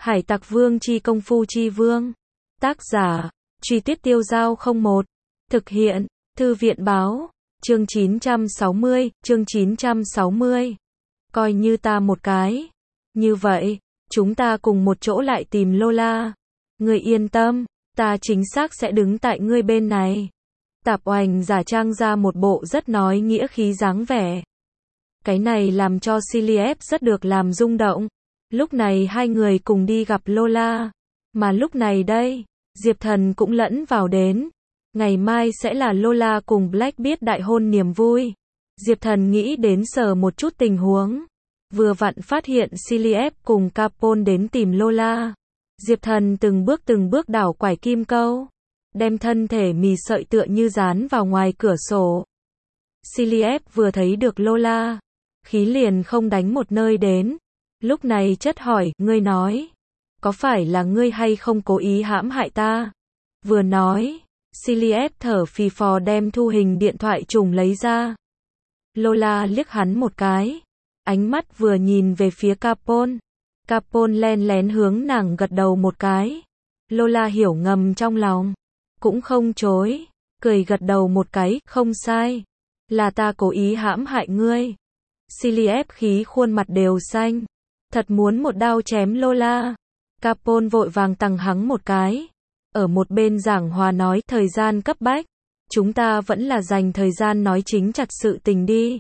Hải Tặc Vương chi công phu chi vương. Tác giả, Truy Tuyết Tiêu Dao 01. Thực hiện, Thư viện Báo. Chương 960. Coi như ta một cái. Như vậy, chúng ta cùng một chỗ lại tìm Lola. Ngươi yên tâm, ta chính xác sẽ đứng tại ngươi bên này. Tạp Oành giả trang ra một bộ rất nói nghĩa khí dáng vẻ. Cái này làm cho Cilliep rất được làm rung động. Lúc này hai người cùng đi gặp Lola. Mà lúc này đây, Diệp Thần cũng lẫn vào đến. Ngày mai sẽ là Lola cùng Blackbeard đại hôn niềm vui. Diệp Thần nghĩ đến sờ một chút tình huống. Vừa vặn phát hiện Cilliep cùng Capone đến tìm Lola. Diệp Thần từng bước đảo quải kim câu. Đem thân thể mì sợi tựa như dán vào ngoài cửa sổ. Cilliep vừa thấy được Lola. Khí liền không đánh một nơi đến. Lúc này chất hỏi, ngươi nói. Có phải là ngươi hay không cố ý hãm hại ta? Vừa nói, Cilliep thở phì phò đem thu hình điện thoại trùng lấy ra. Lola liếc hắn một cái. Ánh mắt vừa nhìn về phía Capone. Capone len lén hướng nàng gật đầu một cái. Lola hiểu ngầm trong lòng. Cũng không chối. Cười gật đầu một cái, không sai. Là ta cố ý hãm hại ngươi. Cilliep khí khuôn mặt đều xanh. Thật muốn một đao chém Lola. Capone vội vàng tằng hắng một cái. Ở một bên giảng hòa nói, thời gian cấp bách. Chúng ta vẫn là dành thời gian nói chính chặt sự tình đi.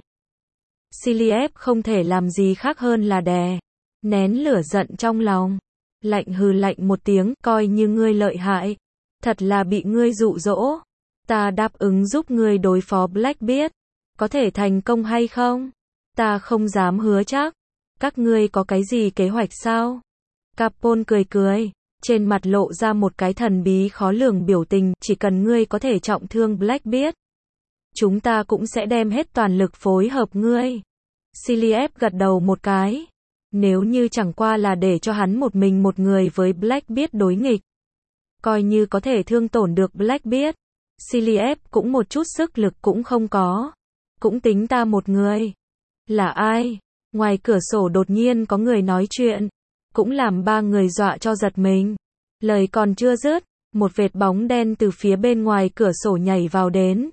Cilliep không thể làm gì khác hơn là đè nén lửa giận trong lòng. Lạnh hừ lạnh một tiếng, coi như ngươi lợi hại. Thật là bị ngươi dụ dỗ. Ta đáp ứng giúp ngươi đối phó Blackbeard. Có thể thành công hay không? Ta không dám hứa chắc. Các ngươi có cái gì kế hoạch sao? Capone cười. Trên mặt lộ ra một cái thần bí khó lường biểu tình. Chỉ cần ngươi có thể trọng thương Blackbeard, chúng ta cũng sẽ đem hết toàn lực phối hợp ngươi. Cilliep gật đầu một cái. Nếu như chẳng qua là để cho hắn một mình một người với Blackbeard đối nghịch, coi như có thể thương tổn được Blackbeard, Cilliep cũng một chút sức lực cũng không có. Cũng tính ta một người. Là ai? Ngoài cửa sổ đột nhiên có người nói chuyện, cũng làm ba người dọa cho giật mình. Lời còn chưa dứt, một vệt bóng đen từ phía bên ngoài cửa sổ nhảy vào đến.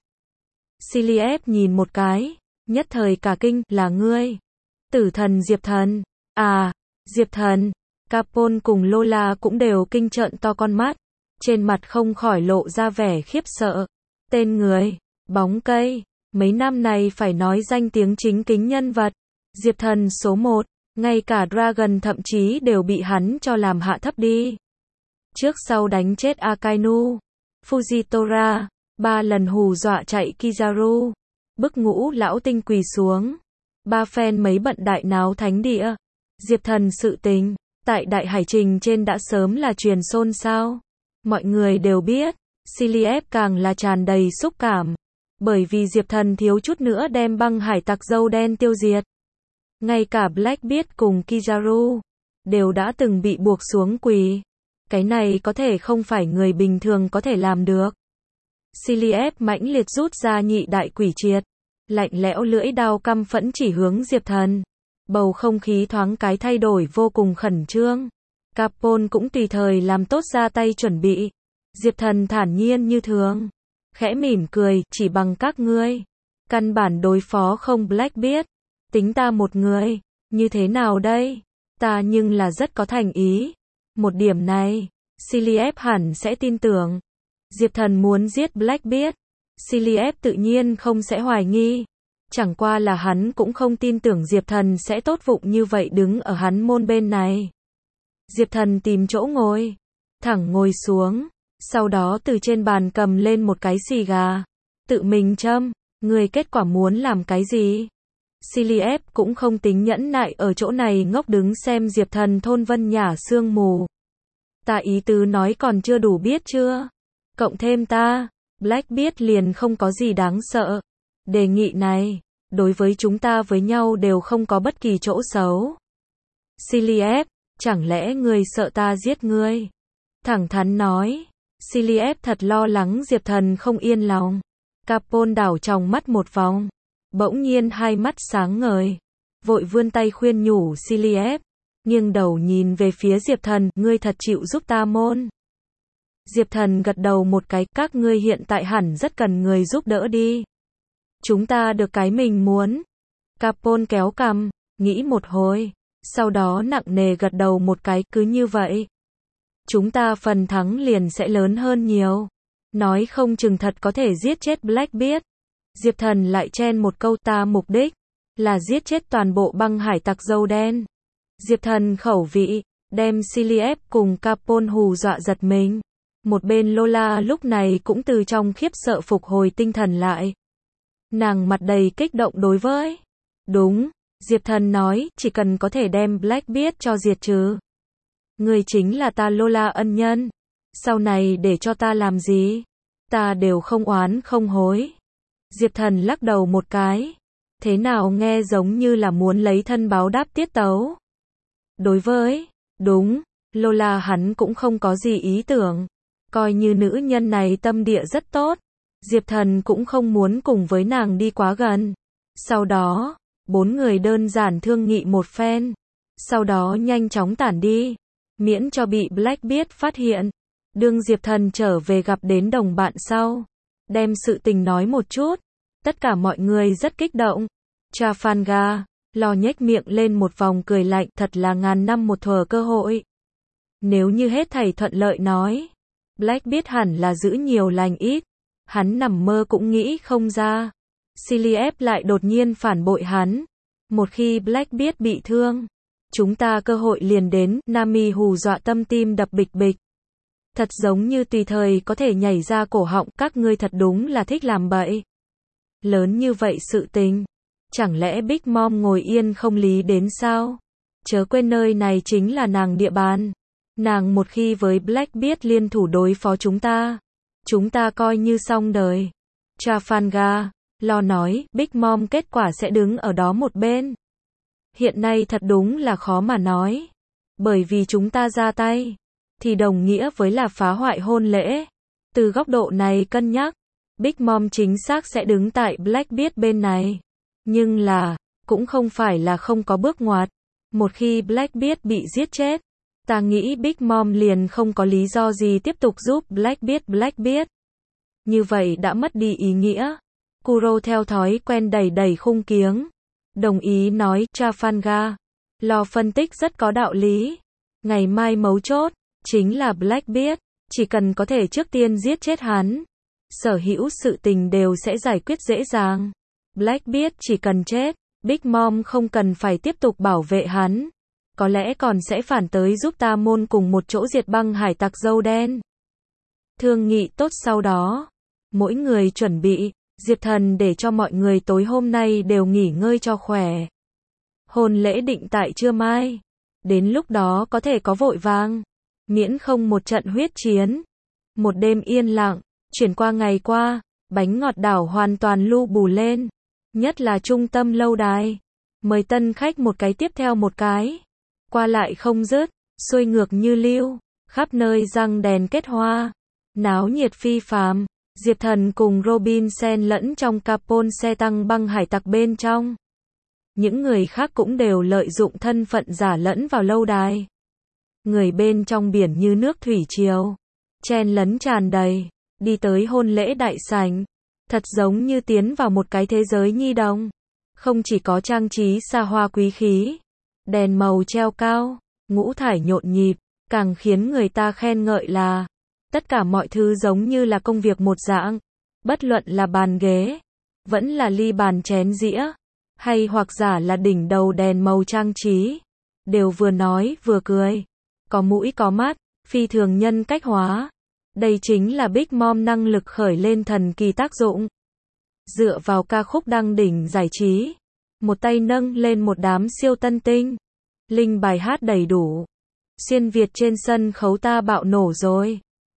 Cilliep nhìn một cái, nhất thời cả kinh, là ngươi. Tử thần Diệp Thần. À, Diệp Thần. Capone cùng Lola cũng đều kinh trợn to con mắt. Trên mặt không khỏi lộ ra vẻ khiếp sợ. Tên người, bóng cây. Mấy năm này phải nói danh tiếng chính kính nhân vật. Diệp Thần số 1. Ngay cả Dragon thậm chí đều bị hắn cho làm hạ thấp đi. Trước sau đánh chết Akainu, Fujitora, 3 lần hù dọa chạy Kizaru. Bức Ngũ lão tinh quỳ xuống. 3 phen mấy bận đại náo thánh địa. Diệp Thần sự tình, tại đại hải trình trên đã sớm là truyền xôn xao. Mọi người đều biết, Cilliep càng là tràn đầy xúc cảm. Bởi vì Diệp Thần thiếu chút nữa đem băng hải tặc dâu đen tiêu diệt. Ngay cả Blackbeard cùng Kizaru đều đã từng bị buộc xuống quỳ. Cái này có thể không phải người bình thường có thể làm được. Cilliep mãnh liệt rút ra nhị đại quỷ triệt. Lạnh lẽo lưỡi đao căm phẫn chỉ hướng Diệp Thần. Bầu không khí thoáng cái thay đổi vô cùng khẩn trương. Capone cũng tùy thời làm tốt ra tay chuẩn bị. Diệp Thần thản nhiên như thường. Khẽ mỉm cười, chỉ bằng các ngươi. Căn bản đối phó không Blackbeard. Tính ta một người. Như thế nào đây? Ta nhưng là rất có thành ý. Một điểm này, Cilliep hẳn sẽ tin tưởng. Diệp Thần muốn giết Blackbeard. Cilliep tự nhiên không sẽ hoài nghi. Chẳng qua là hắn cũng không tin tưởng Diệp Thần sẽ tốt vụng như vậy đứng ở hắn môn bên này. Diệp Thần tìm chỗ ngồi. Thẳng ngồi xuống. Sau đó từ trên bàn cầm lên một cái xì gà. Tự mình châm. Người kết quả muốn làm cái gì? Cilliep cũng không tính nhẫn nại ở chỗ này ngốc đứng xem Diệp Thần thôn vân nhả sương mù. Ta ý tứ nói còn chưa đủ biết chưa? Cộng thêm ta, Blackbeard liền không có gì đáng sợ. Đề nghị này, đối với chúng ta với nhau đều không có bất kỳ chỗ xấu. Cilliep, chẳng lẽ ngươi sợ ta giết ngươi? Thẳng thắn nói. Cilliep thật lo lắng Diệp Thần không yên lòng. Capone đảo tròng mắt một vòng. Bỗng nhiên hai mắt sáng ngời. Vội vươn tay khuyên nhủ Cilliep. nghiêng đầu nhìn về phía Diệp Thần, ngươi thật chịu giúp ta môn. Diệp Thần gật đầu một cái, các ngươi hiện tại hẳn rất cần người giúp đỡ đi. Chúng ta được cái mình muốn. Capone kéo cằm, nghĩ một hồi, sau đó nặng nề gật đầu một cái, cứ như vậy. Chúng ta phần thắng liền sẽ lớn hơn nhiều. Nói không chừng thật có thể giết chết Blackbeard. Diệp Thần lại chen một câu, ta mục đích là giết chết toàn bộ băng hải tặc dâu đen. Diệp Thần khẩu vị, đem Cillian cùng Capone hù dọa giật mình. Một bên Lola lúc này cũng từ trong khiếp sợ phục hồi tinh thần lại. Nàng mặt đầy kích động đối với. Đúng, Diệp Thần nói, chỉ cần có thể đem Blackbeard cho diệt trừ. Người chính là ta Lola ân nhân. Sau này để cho ta làm gì? Ta đều không oán không hối. Diệp Thần lắc đầu một cái. Thế nào nghe giống như là muốn lấy thân báo đáp tiết tấu. Đối với, đúng, Lola hắn cũng không có gì ý tưởng. Coi như nữ nhân này tâm địa rất tốt. Diệp Thần cũng không muốn cùng với nàng đi quá gần. Sau đó, 4 người đơn giản thương nghị một phen. Sau đó nhanh chóng tản đi. Miễn cho bị Blackbeard phát hiện. Đương Diệp Thần trở về gặp đến đồng bạn sau. Đem sự tình nói một chút. Tất cả mọi người rất kích động. Trafalgar, lo nhếch miệng lên một vòng cười lạnh, thật là ngàn năm một thuở cơ hội. Nếu như hết thảy thuận lợi nói. Blackbeard hẳn là giữ nhiều lành ít. Hắn nằm mơ cũng nghĩ không ra. Cillian lại đột nhiên phản bội hắn. Một khi Blackbeard bị thương, chúng ta cơ hội liền đến. Nami hù dọa tâm tim đập bịch bịch. Thật giống như tùy thời có thể nhảy ra cổ họng, các ngươi thật đúng là thích làm bậy. Lớn như vậy sự tình, chẳng lẽ Big Mom ngồi yên không lý đến sao? Chớ quên nơi này chính là nàng địa bàn. Nàng một khi với Blackbeard liên thủ đối phó chúng ta coi như xong đời. Trafalgar, lo nói, Big Mom kết quả sẽ đứng ở đó một bên. Hiện nay thật đúng là khó mà nói. Bởi vì chúng ta ra tay, thì đồng nghĩa với là phá hoại hôn lễ. Từ góc độ này cân nhắc, Big Mom chính xác sẽ đứng tại Blackbeard bên này. Nhưng là, cũng không phải là không có bước ngoặt. Một khi Blackbeard bị giết chết, ta nghĩ Big Mom liền không có lý do gì tiếp tục giúp Blackbeard. Như vậy đã mất đi ý nghĩa. Kuro theo thói quen đẩy khung kiếng. Đồng ý nói, Trafalgar. Lo phân tích rất có đạo lý. Ngày mai mấu chốt, chính là Blackbeard. Chỉ cần có thể trước tiên giết chết hắn, sở hữu sự tình đều sẽ giải quyết dễ dàng. Blackbeard chỉ cần chết, Big Mom không cần phải tiếp tục bảo vệ hắn. Có lẽ còn sẽ phản tới giúp ta môn cùng một chỗ diệt băng hải tặc dâu đen. Thương nghị tốt sau đó. Mỗi người chuẩn bị, Diệp Thần để cho mọi người tối hôm nay đều nghỉ ngơi cho khỏe. Hôn lễ định tại trưa mai. Đến lúc đó có thể có vội vàng. Miễn không một trận huyết chiến. Một đêm yên lặng, chuyển qua ngày qua, bánh ngọt đảo hoàn toàn lu bù lên. Nhất là trung tâm lâu đài. Mời tân khách một cái tiếp theo một cái. Qua lại không dứt, xuôi ngược như lưu, khắp nơi răng đèn kết hoa. Náo nhiệt phi phàm. Diệp Thần cùng Robin xen lẫn trong Capone xe tăng băng hải tặc bên trong. Những người khác cũng đều lợi dụng thân phận giả lẫn vào lâu đài. Người bên trong biển như nước thủy triều, chen lấn tràn đầy, đi tới hôn lễ đại sảnh. Thật giống như tiến vào một cái thế giới nhi đồng. Không chỉ có trang trí xa hoa quý khí, đèn màu treo cao, ngũ thải nhộn nhịp, càng khiến người ta khen ngợi là tất cả mọi thứ giống như là công việc một dạng. Bất luận là bàn ghế, vẫn là ly bàn chén dĩa, hay hoặc giả là đỉnh đầu đèn màu trang trí, đều vừa nói vừa cười, có mũi có mắt, phi thường nhân cách hóa. Đây chính là Big Mom năng lực khởi lên thần kỳ tác dụng. Dựa vào ca khúc đăng đỉnh giải trí, một tay nâng lên một đám siêu tân tinh. Linh bài hát đầy đủ. Xuyên Việt trên sân khấu ta bạo nổ rồi.